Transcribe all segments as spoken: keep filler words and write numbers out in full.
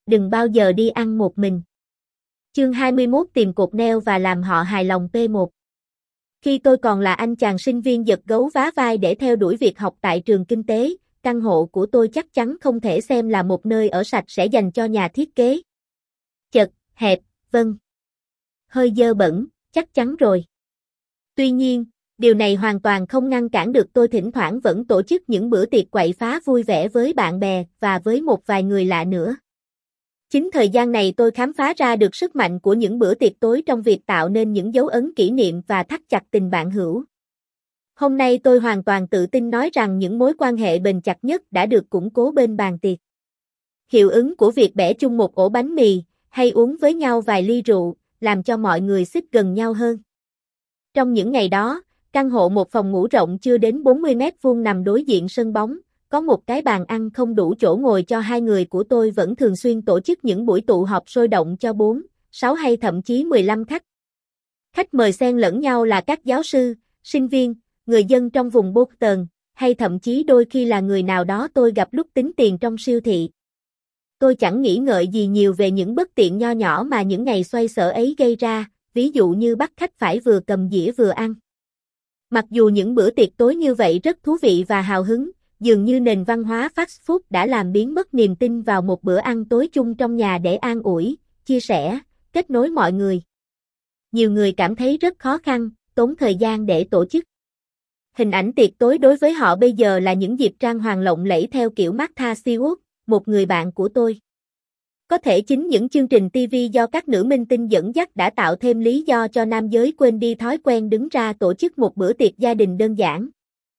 đừng bao giờ đi ăn một mình. Chương hai mươi mốt tìm cột neo và làm họ hài lòng P một. Khi tôi còn là anh chàng sinh viên giật gấu vá vai để theo đuổi việc học tại trường kinh tế, căn hộ của tôi chắc chắn không thể xem là một nơi ở sạch sẽ dành cho nhà thiết kế. Chật, hẹp, vâng. Hơi dơ bẩn, chắc chắn rồi. Tuy nhiên, điều này hoàn toàn không ngăn cản được tôi thỉnh thoảng vẫn tổ chức những bữa tiệc quậy phá vui vẻ với bạn bè và với một vài người lạ nữa. Chính thời gian này tôi khám phá ra được sức mạnh của những bữa tiệc tối trong việc tạo nên những dấu ấn kỷ niệm và thắt chặt tình bạn hữu. Hôm nay tôi hoàn toàn tự tin nói rằng những mối quan hệ bền chặt nhất đã được củng cố bên bàn tiệc. Hiệu ứng của việc bẻ chung một ổ bánh mì, hay uống với nhau vài ly rượu, làm cho mọi người xích gần nhau hơn. Trong những ngày đó, căn hộ một phòng ngủ rộng chưa đến bốn mươi mét vuông nằm đối diện sân bóng, có một cái bàn ăn không đủ chỗ ngồi cho hai người của tôi vẫn thường xuyên tổ chức những buổi tụ họp sôi động cho bốn, sáu hay thậm chí mười lăm khách. Khách mời xen lẫn nhau là các giáo sư, sinh viên, người dân trong vùng Boston, hay thậm chí đôi khi là người nào đó tôi gặp lúc tính tiền trong siêu thị. Tôi chẳng nghĩ ngợi gì nhiều về những bất tiện nho nhỏ mà những ngày xoay sở ấy gây ra, ví dụ như bắt khách phải vừa cầm dĩa vừa ăn. Mặc dù những bữa tiệc tối như vậy rất thú vị và hào hứng, dường như nền văn hóa fast food đã làm biến mất niềm tin vào một bữa ăn tối chung trong nhà để an ủi, chia sẻ, kết nối mọi người. Nhiều người cảm thấy rất khó khăn, tốn thời gian để tổ chức. Hình ảnh tiệc tối đối với họ bây giờ là những dịp trang hoàng lộng lẫy theo kiểu Martha Stewart, một người bạn của tôi. Có thể chính những chương trình ti vi do các nữ minh tinh dẫn dắt đã tạo thêm lý do cho nam giới quên đi thói quen đứng ra tổ chức một bữa tiệc gia đình đơn giản.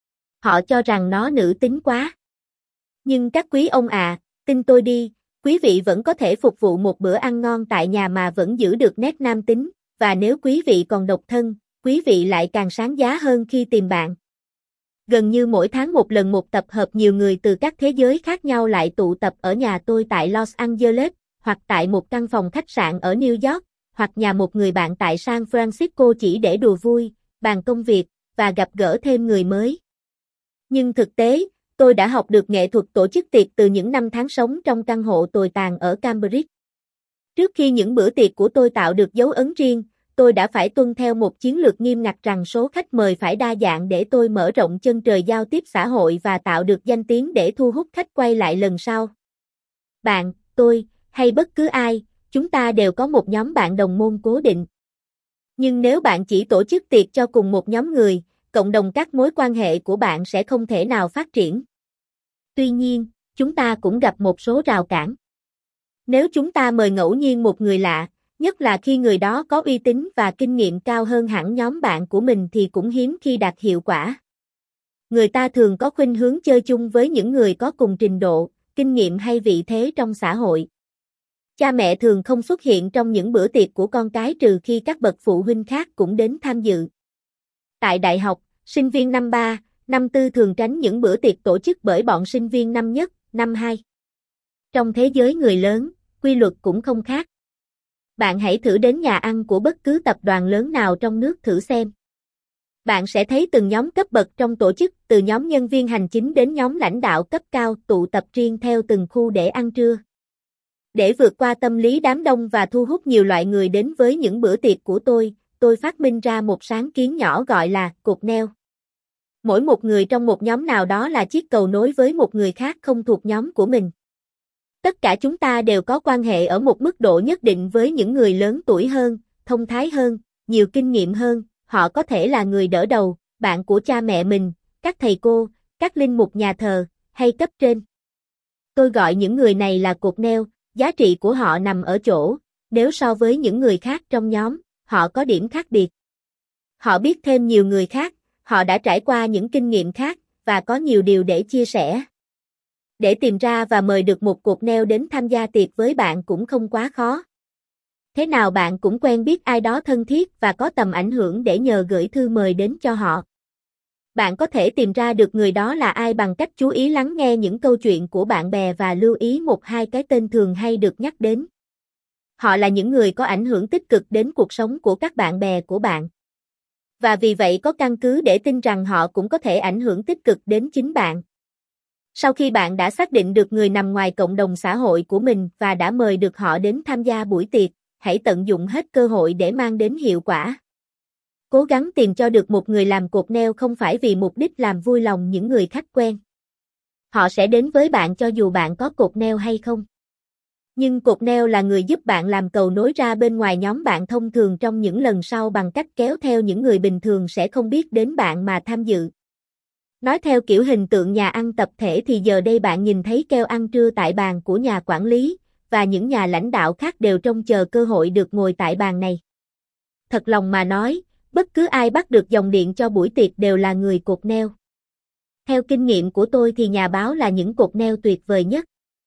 Họ cho rằng nó nữ tính quá. Nhưng các quý ông à, tin tôi đi, quý vị vẫn có thể phục vụ một bữa ăn ngon tại nhà mà vẫn giữ được nét nam tính, và nếu quý vị còn độc thân, quý vị lại càng sáng giá hơn khi tìm bạn. Gần như mỗi tháng một lần một tập hợp nhiều người từ các thế giới khác nhau lại tụ tập ở nhà tôi tại Los Angeles, hoặc tại một căn phòng khách sạn ở New York, hoặc nhà một người bạn tại San Francisco chỉ để đùa vui, bàn công việc, và gặp gỡ thêm người mới. Nhưng thực tế, tôi đã học được nghệ thuật tổ chức tiệc từ những năm tháng sống trong căn hộ tồi tàn ở Cambridge. Trước khi những bữa tiệc của tôi tạo được dấu ấn riêng, tôi đã phải tuân theo một chiến lược nghiêm ngặt rằng số khách mời phải đa dạng để tôi mở rộng chân trời giao tiếp xã hội và tạo được danh tiếng để thu hút khách quay lại lần sau. Bạn, tôi, hay bất cứ ai, chúng ta đều có một nhóm bạn đồng môn cố định. Nhưng nếu bạn chỉ tổ chức tiệc cho cùng một nhóm người, cộng đồng các mối quan hệ của bạn sẽ không thể nào phát triển. Tuy nhiên, chúng ta cũng gặp một số rào cản. Nếu chúng ta mời ngẫu nhiên một người lạ, nhất là khi người đó có uy tín và kinh nghiệm cao hơn hẳn nhóm bạn của mình thì cũng hiếm khi đạt hiệu quả. Người ta thường có khuynh hướng chơi chung với những người có cùng trình độ, kinh nghiệm hay vị thế trong xã hội. Cha mẹ thường không xuất hiện trong những bữa tiệc của con cái trừ khi các bậc phụ huynh khác cũng đến tham dự. Tại đại học, sinh viên năm ba, năm tư thường tránh những bữa tiệc tổ chức bởi bọn sinh viên năm nhất, năm hai. Trong thế giới người lớn, quy luật cũng không khác. Bạn hãy thử đến nhà ăn của bất cứ tập đoàn lớn nào trong nước thử xem. Bạn sẽ thấy từng nhóm cấp bậc trong tổ chức, từ nhóm nhân viên hành chính đến nhóm lãnh đạo cấp cao tụ tập riêng theo từng khu để ăn trưa. Để vượt qua tâm lý đám đông và thu hút nhiều loại người đến với những bữa tiệc của tôi, tôi phát minh ra một sáng kiến nhỏ gọi là cột neo. Mỗi một người trong một nhóm nào đó là chiếc cầu nối với một người khác không thuộc nhóm của mình. Tất cả chúng ta đều có quan hệ ở một mức độ nhất định với những người lớn tuổi hơn, thông thái hơn, nhiều kinh nghiệm hơn, họ có thể là người đỡ đầu, bạn của cha mẹ mình, các thầy cô, các linh mục nhà thờ, hay cấp trên. Tôi gọi những người này là cột neo, giá trị của họ nằm ở chỗ, nếu so với những người khác trong nhóm, họ có điểm khác biệt. Họ biết thêm nhiều người khác, họ đã trải qua những kinh nghiệm khác, và có nhiều điều để chia sẻ. Để tìm ra và mời được một cột neo đến tham gia tiệc với bạn cũng không quá khó. Thế nào bạn cũng quen biết ai đó thân thiết và có tầm ảnh hưởng để nhờ gửi thư mời đến cho họ. Bạn có thể tìm ra được người đó là ai bằng cách chú ý lắng nghe những câu chuyện của bạn bè và lưu ý một hai cái tên thường hay được nhắc đến. Họ là những người có ảnh hưởng tích cực đến cuộc sống của các bạn bè của bạn. Và vì vậy có căn cứ để tin rằng họ cũng có thể ảnh hưởng tích cực đến chính bạn. Sau khi bạn đã xác định được người nằm ngoài cộng đồng xã hội của mình và đã mời được họ đến tham gia buổi tiệc, hãy tận dụng hết cơ hội để mang đến hiệu quả. Cố gắng tìm cho được một người làm cột neo không phải vì mục đích làm vui lòng những người khách quen. Họ sẽ đến với bạn cho dù bạn có cột neo hay không. Nhưng cột neo là người giúp bạn làm cầu nối ra bên ngoài nhóm bạn thông thường trong những lần sau bằng cách kéo theo những người bình thường sẽ không biết đến bạn mà tham dự. Nói theo kiểu hình tượng nhà ăn tập thể thì giờ đây bạn nhìn thấy keo ăn trưa tại bàn của nhà quản lý, và những nhà lãnh đạo khác đều trông chờ cơ hội được ngồi tại bàn này. Thật lòng mà nói, bất cứ ai bắt được dòng điện cho buổi tiệc đều là người cột neo. Theo kinh nghiệm của tôi thì nhà báo là những cột neo tuyệt vời nhất.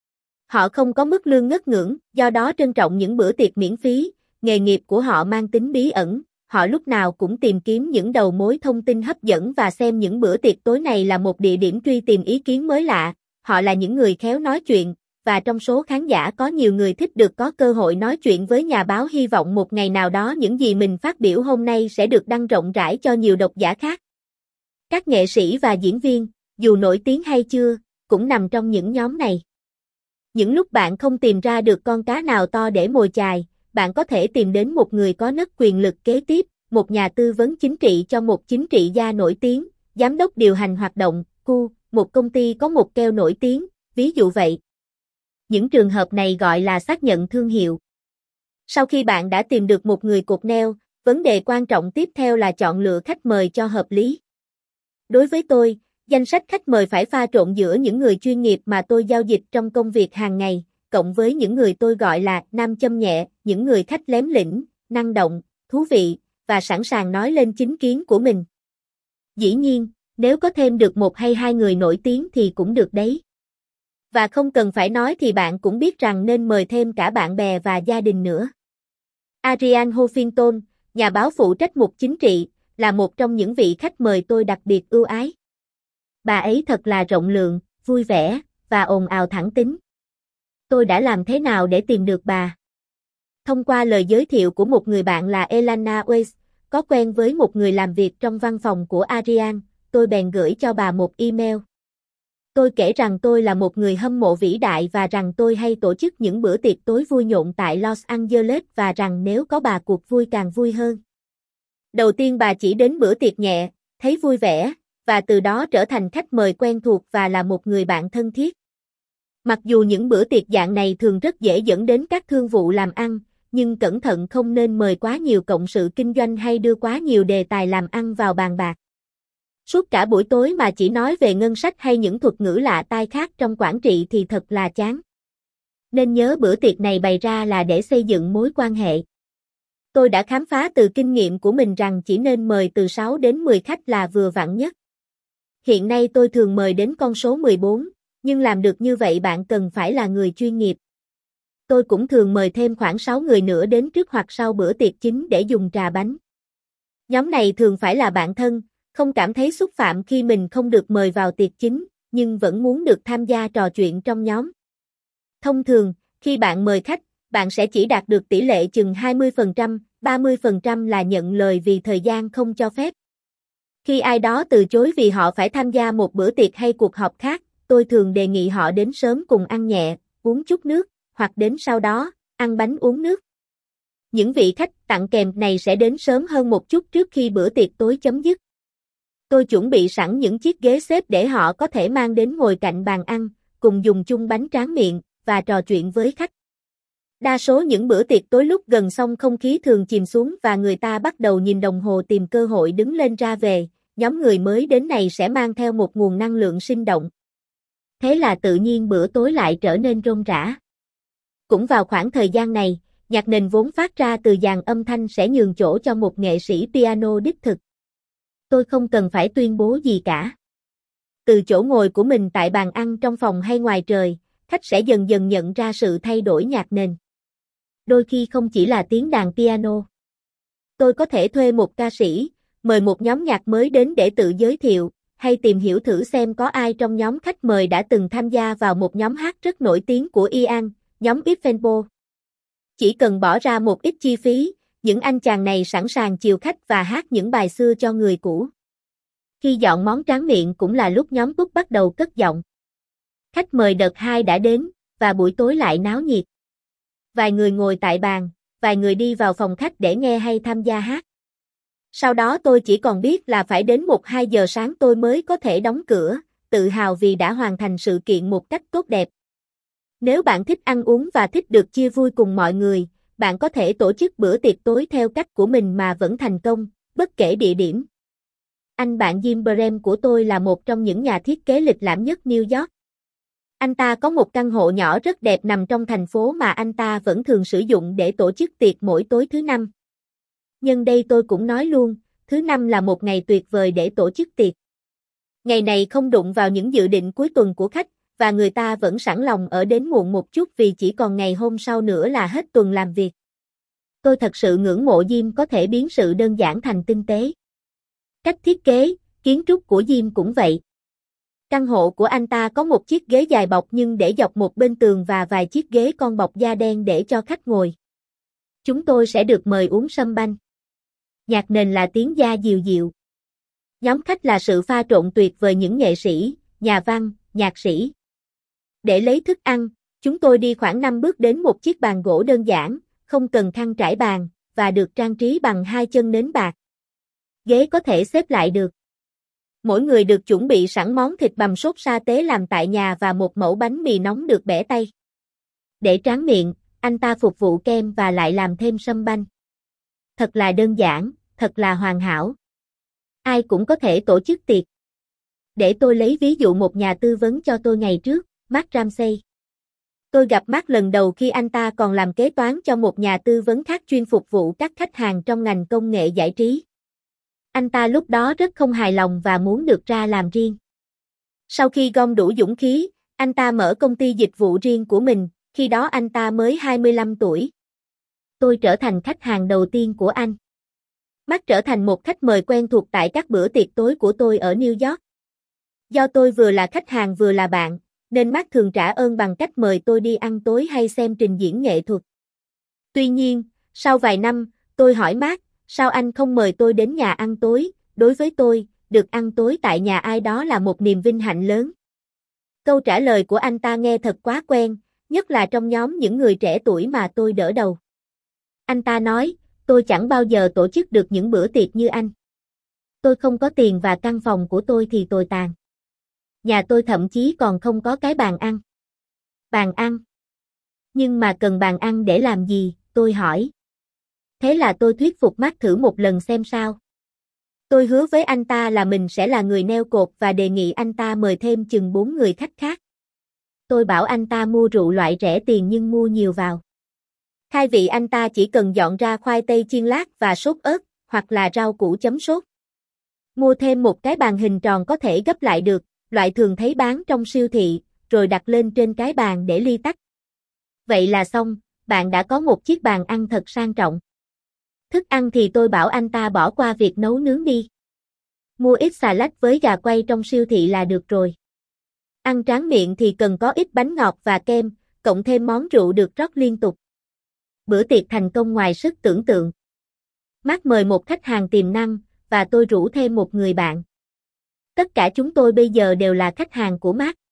Họ không có mức lương ngất ngưỡng, do đó trân trọng những bữa tiệc miễn phí, nghề nghiệp của họ mang tính bí ẩn, họ lúc nào cũng tìm kiếm những đầu mối thông tin hấp dẫn và xem những bữa tiệc tối này là một địa điểm truy tìm ý kiến mới lạ, họ là những người khéo nói chuyện, và trong số khán giả có nhiều người thích được có cơ hội nói chuyện với nhà báo hy vọng một ngày nào đó những gì mình phát biểu hôm nay sẽ được đăng rộng rãi cho nhiều độc giả khác. Các nghệ sĩ và diễn viên, dù nổi tiếng hay chưa, cũng nằm trong những nhóm này. Những lúc bạn không tìm ra được con cá nào to để mồi chài, bạn có thể tìm đến một người có nấc quyền lực kế tiếp, một nhà tư vấn chính trị cho một chính trị gia nổi tiếng, giám đốc điều hành hoạt động, cu, một công ty có một keo nổi tiếng, ví dụ vậy. Những trường hợp này gọi là xác nhận thương hiệu. Sau khi bạn đã tìm được một người cột neo, vấn đề quan trọng tiếp theo là chọn lựa khách mời cho hợp lý. Đối với tôi, danh sách khách mời phải pha trộn giữa những người chuyên nghiệp mà tôi giao dịch trong công việc hàng ngày, cộng với những người tôi gọi là nam châm nhẹ, những người khách lém lĩnh, năng động, thú vị, và sẵn sàng nói lên chính kiến của mình. Dĩ nhiên, nếu có thêm được một hay hai người nổi tiếng thì cũng được đấy. Và không cần phải nói thì bạn cũng biết rằng nên mời thêm cả bạn bè và gia đình nữa. Arianne Huffington, nhà báo phụ trách mục chính trị, là một trong những vị khách mời tôi đặc biệt ưu ái. Bà ấy thật là rộng lượng, vui vẻ, và ồn ào thẳng tính. Tôi đã làm thế nào để tìm được bà? Thông qua lời giới thiệu của một người bạn là Elana Weiss, có quen với một người làm việc trong văn phòng của Arianne, tôi bèn gửi cho bà một email. Tôi kể rằng tôi là một người hâm mộ vĩ đại và rằng tôi hay tổ chức những bữa tiệc tối vui nhộn tại Los Angeles và rằng nếu có bà cuộc vui càng vui hơn. Đầu tiên bà chỉ đến bữa tiệc nhẹ, thấy vui vẻ, và từ đó trở thành khách mời quen thuộc và là một người bạn thân thiết. Mặc dù những bữa tiệc dạng này thường rất dễ dẫn đến các thương vụ làm ăn, nhưng cẩn thận không nên mời quá nhiều cộng sự kinh doanh hay đưa quá nhiều đề tài làm ăn vào bàn bạc. Suốt cả buổi tối mà chỉ nói về ngân sách hay những thuật ngữ lạ tai khác trong quản trị thì thật là chán. Nên nhớ bữa tiệc này bày ra là để xây dựng mối quan hệ. Tôi đã khám phá từ kinh nghiệm của mình rằng chỉ nên mời từ sáu đến mười khách là vừa vặn nhất. Hiện nay tôi thường mời đến con số mười bốn, nhưng làm được như vậy bạn cần phải là người chuyên nghiệp. Tôi cũng thường mời thêm khoảng sáu người nữa đến trước hoặc sau bữa tiệc chính để dùng trà bánh. Nhóm này thường phải là bạn thân, không cảm thấy xúc phạm khi mình không được mời vào tiệc chính, nhưng vẫn muốn được tham gia trò chuyện trong nhóm. Thông thường, khi bạn mời khách, bạn sẽ chỉ đạt được tỷ lệ chừng hai mươi phần trăm, ba mươi phần trăm là nhận lời vì thời gian không cho phép. Khi ai đó từ chối vì họ phải tham gia một bữa tiệc hay cuộc họp khác, tôi thường đề nghị họ đến sớm cùng ăn nhẹ, uống chút nước, hoặc đến sau đó, ăn bánh uống nước. Những vị khách tặng kèm này sẽ đến sớm hơn một chút trước khi bữa tiệc tối chấm dứt. Tôi chuẩn bị sẵn những chiếc ghế xếp để họ có thể mang đến ngồi cạnh bàn ăn, cùng dùng chung bánh tráng miệng, và trò chuyện với khách. Đa số những bữa tiệc tối lúc gần xong không khí thường chìm xuống và người ta bắt đầu nhìn đồng hồ tìm cơ hội đứng lên ra về, nhóm người mới đến này sẽ mang theo một nguồn năng lượng sinh động. Thế là tự nhiên bữa tối lại trở nên rôm rã. Cũng vào khoảng thời gian này, nhạc nền vốn phát ra từ dàn âm thanh sẽ nhường chỗ cho một nghệ sĩ piano đích thực. Tôi không cần phải tuyên bố gì cả. Từ chỗ ngồi của mình tại bàn ăn trong phòng hay ngoài trời, khách sẽ dần dần nhận ra sự thay đổi nhạc nền. Đôi khi không chỉ là tiếng đàn piano. Tôi có thể thuê một ca sĩ, mời một nhóm nhạc mới đến để tự giới thiệu, hay tìm hiểu thử xem có ai trong nhóm khách mời đã từng tham gia vào một nhóm hát rất nổi tiếng của Ian, nhóm Ifenpo. Chỉ cần bỏ ra một ít chi phí, những anh chàng này sẵn sàng chiều khách và hát những bài xưa cho người cũ. Khi dọn món tráng miệng cũng là lúc nhóm Túc bắt đầu cất giọng. Khách mời đợt hai đã đến, và buổi tối lại náo nhiệt. Vài người ngồi tại bàn, vài người đi vào phòng khách để nghe hay tham gia hát. Sau đó tôi chỉ còn biết là phải đến một hai giờ sáng tôi mới có thể đóng cửa, tự hào vì đã hoàn thành sự kiện một cách tốt đẹp. Nếu bạn thích ăn uống và thích được chia vui cùng mọi người, bạn có thể tổ chức bữa tiệc tối theo cách của mình mà vẫn thành công, bất kể địa điểm. Anh bạn Jim Brem của tôi là một trong những nhà thiết kế lịch lãm nhất New York. Anh ta có một căn hộ nhỏ rất đẹp nằm trong thành phố mà anh ta vẫn thường sử dụng để tổ chức tiệc mỗi tối thứ năm. Nhân đây tôi cũng nói luôn, thứ năm là một ngày tuyệt vời để tổ chức tiệc. Ngày này không đụng vào những dự định cuối tuần của khách, và người ta vẫn sẵn lòng ở đến muộn một chút vì chỉ còn ngày hôm sau nữa là hết tuần làm việc. Tôi thật sự ngưỡng mộ Jim có thể biến sự đơn giản thành tinh tế. Cách thiết kế, kiến trúc của Jim cũng vậy. Căn hộ của anh ta có một chiếc ghế dài bọc nhưng để dọc một bên tường và vài chiếc ghế con bọc da đen để cho khách ngồi. Chúng tôi sẽ được mời uống sâm banh. Nhạc nền là tiếng da dịu dịu. Nhóm khách là sự pha trộn tuyệt vời những nghệ sĩ, nhà văn, nhạc sĩ. Để lấy thức ăn, chúng tôi đi khoảng năm bước đến một chiếc bàn gỗ đơn giản, không cần khăn trải bàn, và được trang trí bằng hai chân nến bạc. Ghế có thể xếp lại được. Mỗi người được chuẩn bị sẵn món thịt bằm sốt sa tế làm tại nhà và một mẩu bánh mì nóng được bẻ tay. Để tráng miệng, anh ta phục vụ kem và lại làm thêm sâm banh. Thật là đơn giản, thật là hoàn hảo. Ai cũng có thể tổ chức tiệc. Để tôi lấy ví dụ một nhà tư vấn cho tôi ngày trước, Mark Ramsey. Tôi gặp Mark lần đầu khi anh ta còn làm kế toán cho một nhà tư vấn khác chuyên phục vụ các khách hàng trong ngành công nghệ giải trí. Anh ta lúc đó rất không hài lòng và muốn được ra làm riêng. Sau khi gom đủ dũng khí, anh ta mở công ty dịch vụ riêng của mình, khi đó anh ta mới hai mươi lăm tuổi. Tôi trở thành khách hàng đầu tiên của anh. Mark trở thành một khách mời quen thuộc tại các bữa tiệc tối của tôi ở New York. Do tôi vừa là khách hàng vừa là bạn, nên Mark thường trả ơn bằng cách mời tôi đi ăn tối hay xem trình diễn nghệ thuật. Tuy nhiên, sau vài năm, tôi hỏi Mark, sao anh không mời tôi đến nhà ăn tối? Đối với tôi, được ăn tối tại nhà ai đó là một niềm vinh hạnh lớn. Câu trả lời của anh ta nghe thật quá quen, nhất là trong nhóm những người trẻ tuổi mà tôi đỡ đầu. Anh ta nói, tôi chẳng bao giờ tổ chức được những bữa tiệc như anh. Tôi không có tiền và căn phòng của tôi thì tồi tàn. Nhà tôi thậm chí còn không có cái bàn ăn. Bàn ăn? Nhưng mà cần bàn ăn để làm gì, tôi hỏi. Thế là tôi thuyết phục Mark thử một lần xem sao. Tôi hứa với anh ta là mình sẽ là người neo cột và đề nghị anh ta mời thêm chừng bốn người khách khác. Tôi bảo anh ta mua rượu loại rẻ tiền nhưng mua nhiều vào. Khai vị anh ta chỉ cần dọn ra khoai tây chiên lát và sốt ớt, hoặc là rau củ chấm sốt. Mua thêm một cái bàn hình tròn có thể gấp lại được, loại thường thấy bán trong siêu thị, rồi đặt lên trên cái bàn để ly tách. Vậy là xong, bạn đã có một chiếc bàn ăn thật sang trọng. Thức ăn thì tôi bảo anh ta bỏ qua việc nấu nướng đi. Mua ít xà lách với gà quay trong siêu thị là được rồi. Ăn tráng miệng thì cần có ít bánh ngọt và kem, cộng thêm món rượu được rót liên tục. Bữa tiệc thành công ngoài sức tưởng tượng. Mark mời một khách hàng tiềm năng, và tôi rủ thêm một người bạn. Tất cả chúng tôi bây giờ đều là khách hàng của Mark.